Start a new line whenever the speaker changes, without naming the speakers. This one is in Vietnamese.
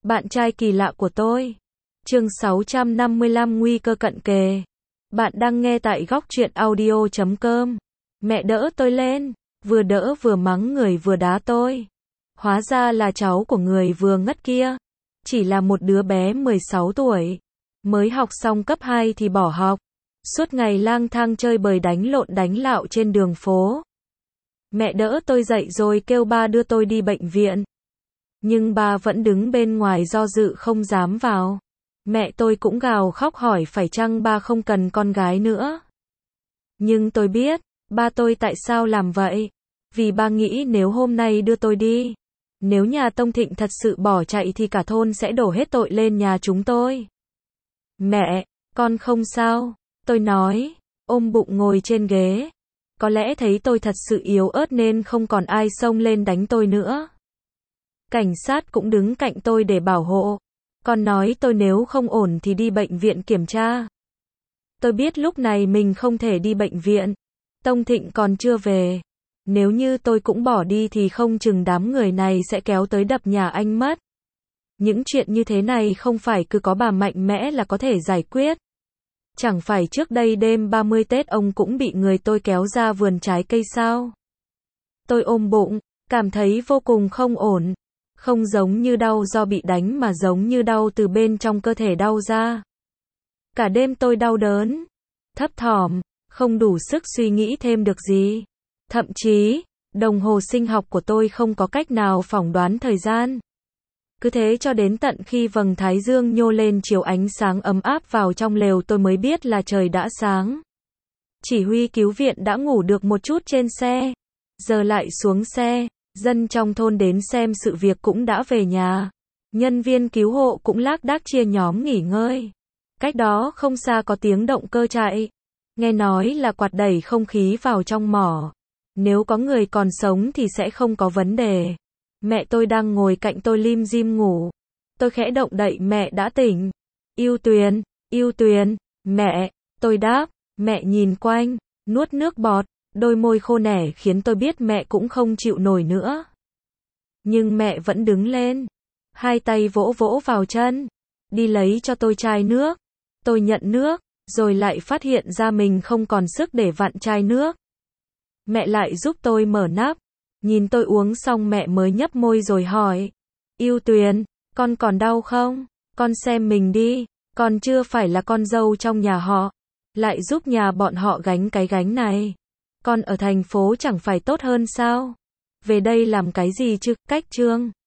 Bạn trai kỳ lạ của tôi. Chương 655 nguy cơ cận kề. Bạn đang nghe tại góc truyện audio.com. Mẹ đỡ tôi lên, vừa đỡ vừa mắng người vừa đá tôi. Hóa ra là cháu của người vừa ngất kia. Chỉ là một đứa bé 16 tuổi. Mới học xong cấp 2 thì bỏ học. Suốt ngày lang thang chơi bời đánh lộn đánh lạo trên đường phố. Mẹ đỡ tôi dậy rồi kêu ba đưa tôi đi bệnh viện. Nhưng ba vẫn đứng bên ngoài do dự không dám vào. Mẹ tôi cũng gào khóc hỏi phải chăng ba không cần con gái nữa. Nhưng tôi biết, ba tôi tại sao làm vậy. Vì ba nghĩ nếu hôm nay đưa tôi đi, nếu nhà Tông Thịnh thật sự bỏ chạy thì cả thôn sẽ đổ hết tội lên nhà chúng tôi. Mẹ, con không sao, tôi nói, ôm bụng ngồi trên ghế. Có lẽ thấy tôi thật sự yếu ớt nên không còn ai xông lên đánh tôi nữa. Cảnh sát cũng đứng cạnh tôi để bảo hộ. Con nói tôi nếu không ổn thì đi bệnh viện kiểm tra. Tôi biết lúc này mình không thể đi bệnh viện. Tông Thịnh còn chưa về. Nếu như tôi cũng bỏ đi thì không chừng đám người này sẽ kéo tới đập nhà anh mất. Những chuyện như thế này không phải cứ có bà mạnh mẽ là có thể giải quyết. Chẳng phải trước đây đêm 30 Tết ông cũng bị người tôi kéo ra vườn trái cây sao? Tôi ôm bụng, cảm thấy vô cùng không ổn. Không giống như đau do bị đánh mà giống như đau từ bên trong cơ thể đau ra. Cả đêm tôi đau đớn, thấp thỏm, không đủ sức suy nghĩ thêm được gì. Thậm chí, đồng hồ sinh học của tôi không có cách nào phỏng đoán thời gian. Cứ thế cho đến tận khi vầng thái dương nhô lên chiếu ánh sáng ấm áp vào trong lều tôi mới biết là trời đã sáng. Chỉ huy cứu viện đã ngủ được một chút trên xe. Giờ lại xuống xe. Dân trong thôn đến xem sự việc cũng đã về nhà. Nhân viên cứu hộ cũng lác đác chia nhóm nghỉ ngơi. Cách đó không xa có tiếng động cơ chạy. Nghe nói là quạt đẩy không khí vào trong mỏ. Nếu có người còn sống thì sẽ không có vấn đề. Mẹ tôi đang ngồi cạnh tôi lim dim ngủ. Tôi khẽ động đậy mẹ đã tỉnh. Yêu Tuyền, mẹ, tôi đáp. Mẹ nhìn quanh, nuốt nước bọt. Đôi môi khô nẻ khiến tôi biết mẹ cũng không chịu nổi nữa. Nhưng mẹ vẫn đứng lên. Hai tay vỗ vỗ vào chân. Đi lấy cho tôi chai nước. Tôi nhận nước, rồi lại phát hiện ra mình không còn sức để vặn chai nước. Mẹ lại giúp tôi mở nắp. Nhìn tôi uống xong mẹ mới nhấp môi rồi hỏi. Yêu Tuyền, con còn đau không? Con xem mình đi. Con chưa phải là con dâu trong nhà họ. Lại giúp nhà bọn họ gánh cái gánh này. Con ở thành phố chẳng phải tốt hơn sao? Về đây làm cái gì chứ? Cách Trương.